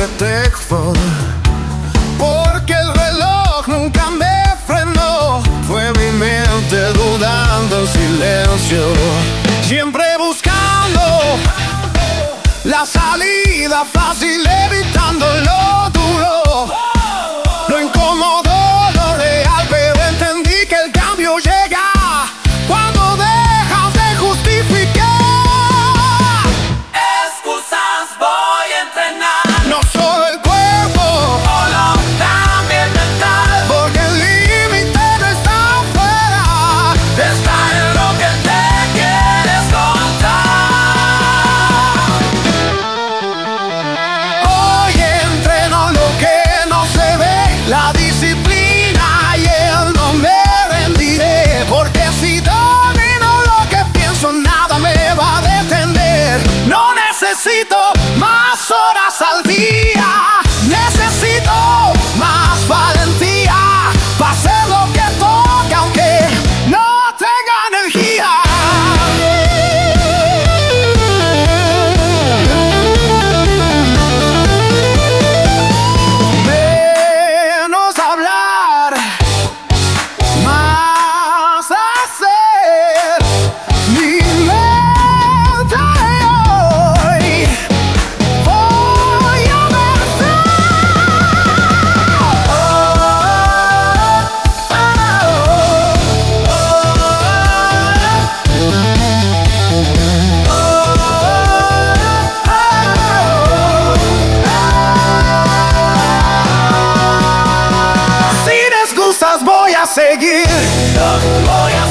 pretexto, porque el reloj nunca me frenó. Fue mi mente dudando en silencio, siempre buscando la salida fácil, evitando lo duro, lo incómodo, lo real. Pero entendí que el cambio llega cuando dejas de justificar. Excusas voy a entrenar, No solo el cuerpo, solo también mental, porque el límite no está afuera, está en lo que te quieres contar. hoy entreno lo que no se ve, la disciplina, y él no me rendiré, porque si domino lo que pienso, nada me va a detener. No necesito más horas al día, necesito más valentía para hacer lo que toca, aunque no tenga energía. Menos hablar, más hacer. Mi meta hoy voy a vencer. Sin excusas voy a seguir. Voy a